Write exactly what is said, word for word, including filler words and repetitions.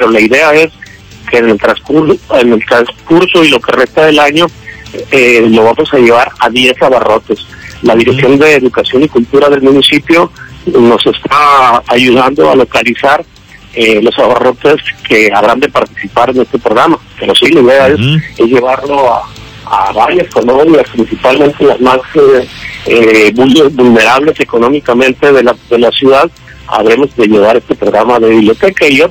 pero la idea es que en el transcurso, en el transcurso y lo que resta del año, eh, lo vamos a llevar a diez abarrotes. La Dirección de Educación y Cultura del municipio nos está ayudando a localizar eh, los abarrotes que habrán de participar en este programa. Pero sí, la idea uh-huh. es, es llevarlo a, a varias colonias, principalmente las más eh, eh, vulnerables económicamente de la, de la ciudad. Habremos de llevar este programa de biblioteca y